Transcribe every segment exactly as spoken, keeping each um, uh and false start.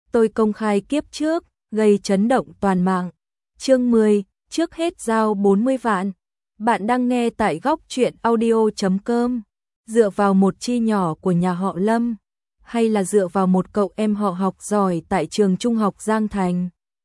tôi công khai kiếp trước, gây chấn động toàn mạng. Chương mười, trước hết giao bốn mươi vạn. Bạn đang nghe tại góc truyện audio chấm com. Dựa vào một chi nhỏ của nhà họ Lâm, hay là dựa vào một cậu em họ học giỏi tại trường trung học Giang Thành,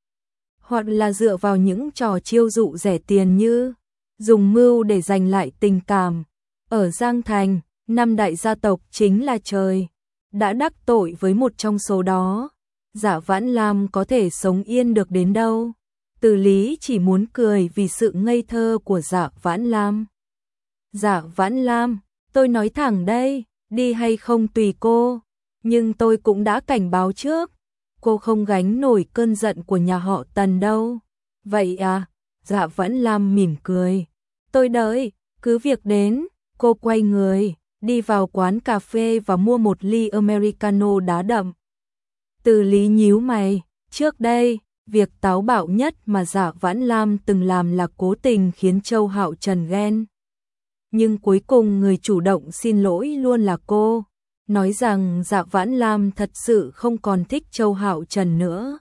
hoặc là dựa vào những trò chiêu dụ rẻ tiền như dùng mưu để giành lại tình cảm. Ở Giang Thành, năm đại gia tộc chính là trời đã đắc tội với một trong số đó. Dạ Vãn Lam có thể sống yên được đến đâu? Từ Lý chỉ muốn cười vì sự ngây thơ của Dạ Vãn Lam. Dạ Vãn Lam, tôi nói thẳng đây, đi hay không tùy cô, nhưng tôi cũng đã cảnh báo trước, cô không gánh nổi cơn giận của nhà họ Tần đâu. Vậy à? Dạ Vãn Lam mỉm cười. Tôi đợi, cứ việc đến. Cô quay người, đi vào quán cà phê và mua một ly Americano đá đậm. Từ Lý nhíu mày, trước đây, việc táo bạo nhất mà Dạ Vãn Lam từng làm là cố tình khiến Châu Hạo Trần ghen. Nhưng cuối cùng người chủ động xin lỗi luôn là cô, nói rằng Dạ Vãn Lam thật sự không còn thích Châu Hạo Trần nữa.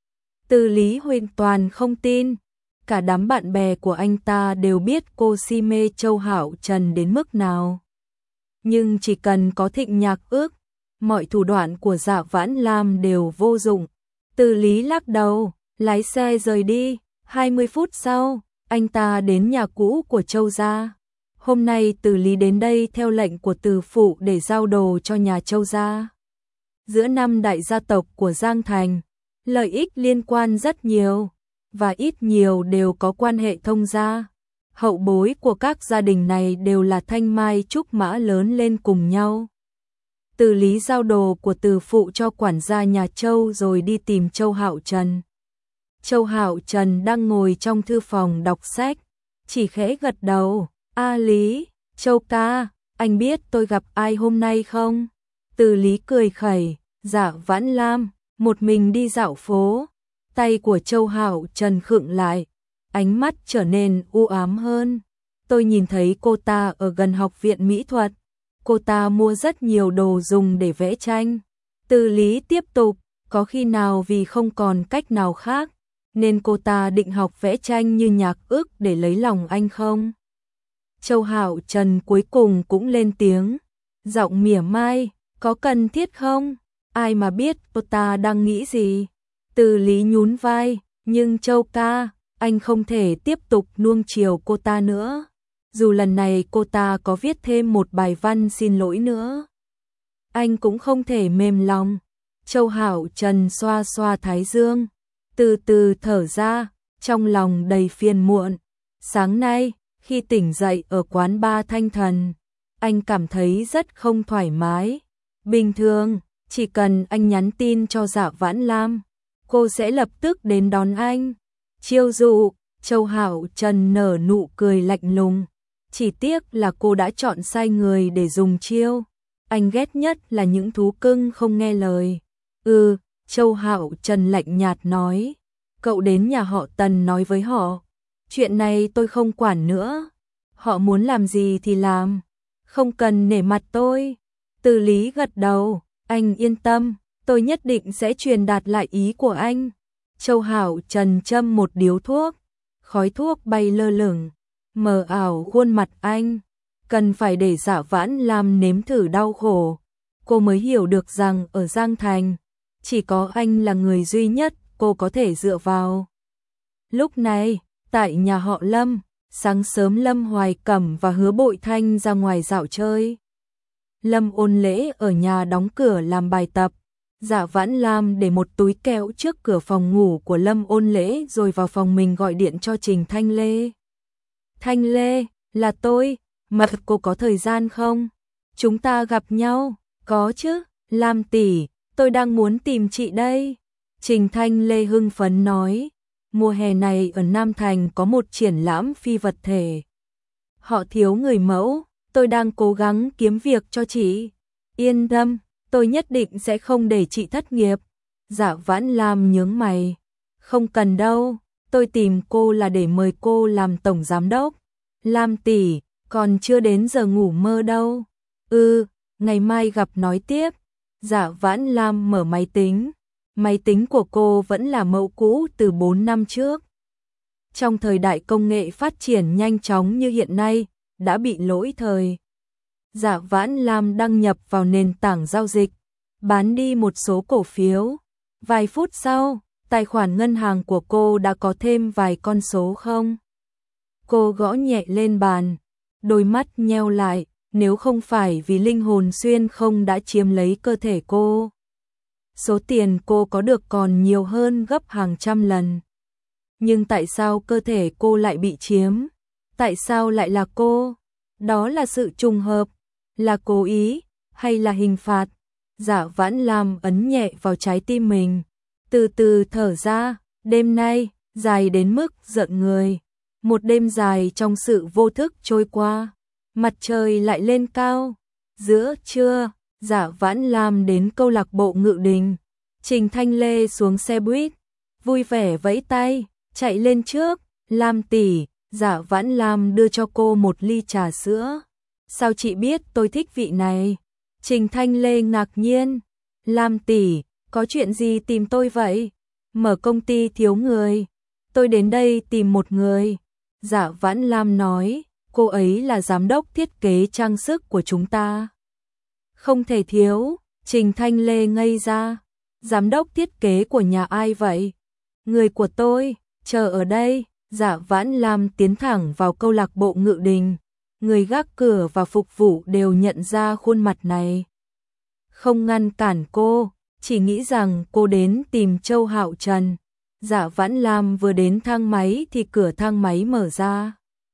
Từ Lý hoàn toàn không tin, cả đám bạn bè của anh ta đều biết cô si mê Châu Hạo Trần đến mức nào. Nhưng chỉ cần có Thịnh Nhạc Ước, mọi thủ đoạn của Dạ Vãn Lam đều vô dụng. Từ Lý lắc đầu, lái xe rời đi. hai mươi phút sau, anh ta đến nhà cũ của Châu gia. Hôm nay Từ Lý đến đây theo lệnh của Từ phụ để giao đồ cho nhà Châu gia. Giữa năm đại gia tộc của Giang Thành, lợi ích liên quan rất nhiều, và ít nhiều đều có quan hệ thông gia. Hậu bối của các gia đình này đều là thanh mai trúc mã lớn lên cùng nhau. Từ Lý giao đồ của Từ phụ cho quản gia nhà Châu rồi đi tìm Châu Hạo Trần. Châu Hạo Trần đang ngồi trong thư phòng đọc sách, chỉ khẽ gật đầu. A Lý, Châu ca, anh biết tôi gặp ai hôm nay không? Từ Lý cười khẩy. Dạ Vãn Lam, một mình đi dạo phố. Tay của Châu Hạo Trần khựng lại, ánh mắt trở nên u ám hơn. Tôi nhìn thấy cô ta ở gần học viện mỹ thuật. Cô ta mua rất nhiều đồ dùng để vẽ tranh. Từ Lý tiếp tục, có khi nào vì không còn cách nào khác, nên cô ta định học vẽ tranh như Nhạc Ước để lấy lòng anh không? Châu Hạo Trần cuối cùng cũng lên tiếng, giọng mỉa mai, có cần thiết không? Ai mà biết cô ta đang nghĩ gì? Từ Lý nhún vai, nhưng Châu ca, anh không thể tiếp tục nuông chiều cô ta nữa. Dù lần này cô ta có viết thêm một bài văn xin lỗi nữa, anh cũng không thể mềm lòng. Châu Hạo Trần xoa xoa thái dương, từ từ thở ra, trong lòng đầy phiền muộn. Sáng nay, khi tỉnh dậy ở quán bar Thanh Thần, anh cảm thấy rất không thoải mái. Bình thường, chỉ cần anh nhắn tin cho Dạ Vãn Lam, cô sẽ lập tức đến đón anh. Chiêu dụ, Châu Hạo Trần nở nụ cười lạnh lùng. Chỉ tiếc là cô đã chọn sai người để dùng chiêu. Anh ghét nhất là những thú cưng không nghe lời. Ừ, Châu Hạo Trần lạnh nhạt nói. Cậu đến nhà họ Tần nói với họ. Chuyện này tôi không quản nữa. Họ muốn làm gì thì làm. Không cần nể mặt tôi. Từ Lý gật đầu. Anh yên tâm, tôi nhất định sẽ truyền đạt lại ý của anh. Châu Hạo Trần châm một điếu thuốc. Khói thuốc bay lơ lửng, mờ ảo khuôn mặt anh. Cần phải để Dạ Vãn Lam nếm thử đau khổ, cô mới hiểu được rằng ở Giang Thành, chỉ có anh là người duy nhất cô có thể dựa vào. Lúc này, tại nhà họ Lâm, sáng sớm Lâm Hoài Cẩm và Hứa Bội Thanh ra ngoài dạo chơi. Lâm Ôn Lễ ở nhà đóng cửa làm bài tập. Dạ Vãn Lam để một túi kẹo trước cửa phòng ngủ của Lâm Ôn Lễ rồi vào phòng mình gọi điện cho Trình Thanh Lê. Thanh Lê, là tôi, mà cô có thời gian không? Chúng ta gặp nhau. Có chứ, Lam tỷ, tôi đang muốn tìm chị đây. Trình Thanh Lê hưng phấn nói, mùa hè này ở Nam Thành có một triển lãm phi vật thể. Họ thiếu người mẫu, tôi đang cố gắng kiếm việc cho chị. Yên tâm, tôi nhất định sẽ không để chị thất nghiệp. Dạ Vãn Lam nhướng mày, không cần đâu, tôi tìm cô là để mời cô làm tổng giám đốc. Lam tỷ, còn chưa đến giờ ngủ mơ đâu. Ừ, ngày mai gặp nói tiếp. Dạ Vãn Lam mở máy tính, Máy tính của cô vẫn là mẫu cũ từ bốn năm trước. Trong thời đại công nghệ phát triển nhanh chóng như hiện nay, đã bị lỗi thời. Dạ Vãn Lam đăng nhập vào nền tảng giao dịch, bán đi một số cổ phiếu. Vài phút sau, tài khoản ngân hàng của cô đã có thêm vài con số không. Cô gõ nhẹ lên bàn, đôi mắt nheo lại, nếu không phải vì linh hồn xuyên không đã chiếm lấy cơ thể cô. Số tiền cô có được còn nhiều hơn gấp hàng trăm lần. Nhưng tại sao cơ thể cô lại bị chiếm? Tại sao lại là cô? Đó là sự trùng hợp, là cố ý, hay là hình phạt? Dạ Vãn Lam ấn nhẹ vào trái tim mình, từ từ thở ra, đêm nay, dài đến mức giận người. Một đêm dài trong sự vô thức trôi qua, mặt trời lại lên cao. Giữa trưa, Dạ Vãn Lam đến câu lạc bộ Ngự Đình. Trình Thanh Lê xuống xe buýt, vui vẻ vẫy tay, chạy lên trước. Lam tỷ, Dạ Vãn Lam đưa cho cô một ly trà sữa. Sao chị biết tôi thích vị này? Trình Thanh Lê ngạc nhiên. Lam tỷ, có chuyện gì tìm tôi vậy? Mở công ty thiếu người, tôi đến đây tìm một người. Dạ Vãn Lam nói, cô ấy là giám đốc thiết kế trang sức của chúng ta. Không thể thiếu. Trình Thanh Lê ngây ra. Giám đốc thiết kế của nhà ai vậy? Người của tôi, chờ ở đây. Dạ Vãn Lam tiến thẳng vào câu lạc bộ Ngự Đình. Người gác cửa và phục vụ đều nhận ra khuôn mặt này. Không ngăn cản cô, chỉ nghĩ rằng cô đến tìm Châu Hạo Trần. Dạ Vãn Lam vừa đến thang máy thì cửa thang máy mở ra.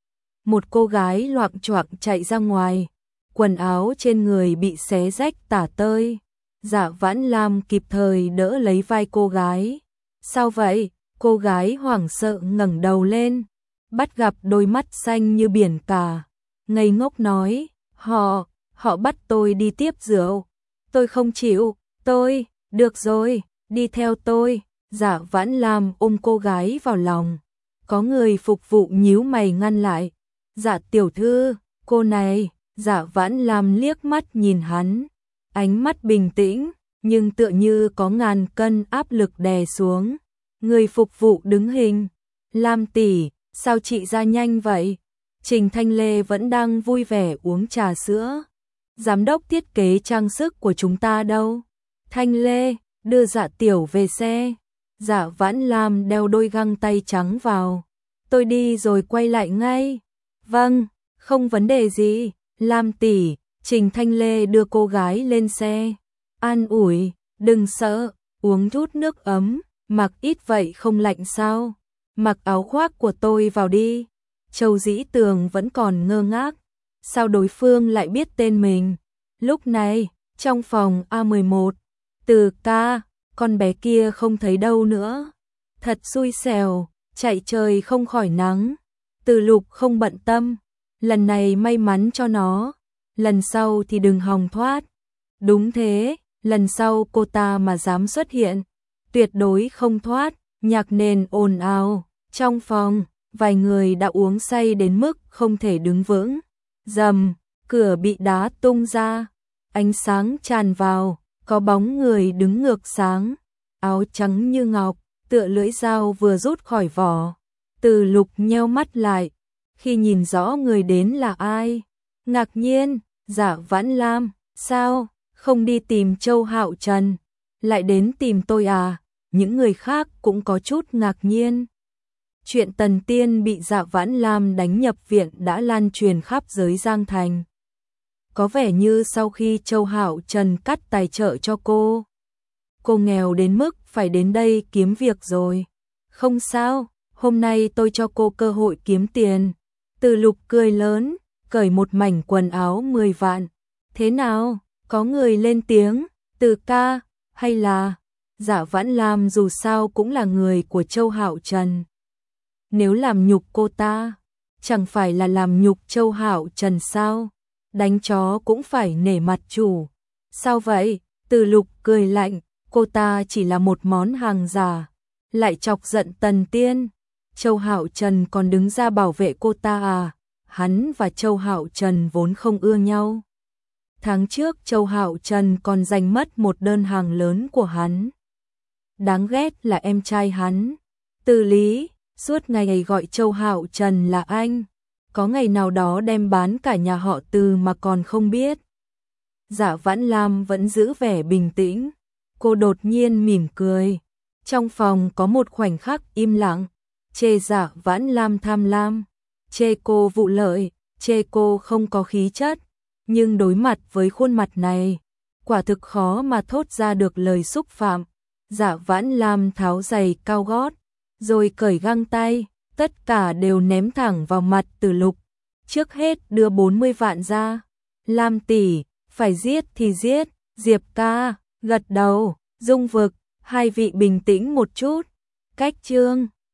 Một cô gái loạng choạng chạy ra ngoài, quần áo trên người bị xé rách tả tơi. Dạ Vãn Lam kịp thời đỡ lấy vai cô gái. Sao vậy? Cô gái hoảng sợ ngẩng đầu lên, bắt gặp đôi mắt xanh như biển cả. Ngây ngốc nói, họ, họ bắt tôi đi tiếp rượu. Tôi không chịu, tôi, được rồi, đi theo tôi. Dạ Vãn Lam ôm cô gái vào lòng. Có người phục vụ nhíu mày ngăn lại. Dạ tiểu thư, cô này. Dạ Vãn Lam liếc mắt nhìn hắn, ánh mắt bình tĩnh, nhưng tựa như có ngàn cân áp lực đè xuống. Người phục vụ đứng hình. Lam tỷ, sao chị ra nhanh vậy? Trình Thanh Lê vẫn đang vui vẻ uống trà sữa. Giám đốc thiết kế trang sức của chúng ta đâu? Thanh Lê, đưa Dạ tiểu về xe. Dạ Vãn Lam đeo đôi găng tay trắng vào. Tôi đi rồi quay lại ngay. Vâng, không vấn đề gì. Lam tỷ, Trình Thanh Lê đưa cô gái lên xe. An ủi, đừng sợ, uống chút nước ấm, mặc ít vậy không lạnh sao? Mặc áo khoác của tôi vào đi. Châu Dĩ Tường vẫn còn ngơ ngác. Sao đối phương lại biết tên mình? Lúc này, trong phòng A mười một, Từ ca, con bé kia không thấy đâu nữa. Thật xui xẻo, chạy trời không khỏi nắng. Từ Lục không bận tâm. Lần này may mắn cho nó, lần sau thì đừng hòng thoát. Đúng thế, lần sau cô ta mà dám xuất hiện, tuyệt đối không thoát. Nhạc nền ồn ào, trong phòng, vài người đã uống say đến mức không thể đứng vững. Rầm, cửa bị đá tung ra, ánh sáng tràn vào, có bóng người đứng ngược sáng, áo trắng như ngọc, tựa lưỡi dao vừa rút khỏi vỏ. Từ Lục nheo mắt lại, khi nhìn rõ người đến là ai, ngạc nhiên. Dạ Vãn Lam, sao, không đi tìm Châu Hạo Trần, lại đến tìm tôi à? Những người khác cũng có chút ngạc nhiên. Chuyện Tần Tiên bị Dạ Vãn Lam đánh nhập viện đã lan truyền khắp giới Giang Thành. Có vẻ như sau khi Châu Hạo Trần cắt tài trợ cho cô, cô nghèo đến mức phải đến đây kiếm việc rồi. Không sao, hôm nay tôi cho cô cơ hội kiếm tiền. Từ Lục cười lớn, cởi một mảnh quần áo mười vạn. Thế nào, có người lên tiếng, Từ ca, hay là... Dạ Vãn Lam dù sao cũng là người của Châu Hạo Trần. Nếu làm nhục cô ta, chẳng phải là làm nhục Châu Hạo Trần sao? Đánh chó cũng phải nể mặt chủ. Sao vậy? Từ Lục cười lạnh, cô ta chỉ là một món hàng giả, lại chọc giận Tần Tiên. Châu Hạo Trần còn đứng ra bảo vệ cô ta à? Hắn và Châu Hạo Trần vốn không ưa nhau. Tháng trước Châu Hạo Trần còn giành mất một đơn hàng lớn của hắn. đáng ghét là em trai hắn. Từ Lý, suốt ngày gọi Châu Hạo Trần là anh, có ngày nào đó đem bán cả nhà họ Từ mà còn không biết. Dạ Vãn Lam vẫn giữ vẻ bình tĩnh, cô đột nhiên mỉm cười. Trong phòng có một khoảnh khắc im lặng, chê Dạ Vãn Lam tham lam, chê cô vụ lợi, chê cô không có khí chất, nhưng đối mặt với khuôn mặt này, quả thực khó mà thốt ra được lời xúc phạm. Dạ Vãn Lam tháo giày cao gót, rồi cởi găng tay, tất cả đều ném thẳng vào mặt Từ Lục. Trước hết đưa bốn mươi vạn ra. Lam tỷ, phải giết thì giết. Diệp ca, gật đầu. Dung Vực, hai vị bình tĩnh một chút. Cách chương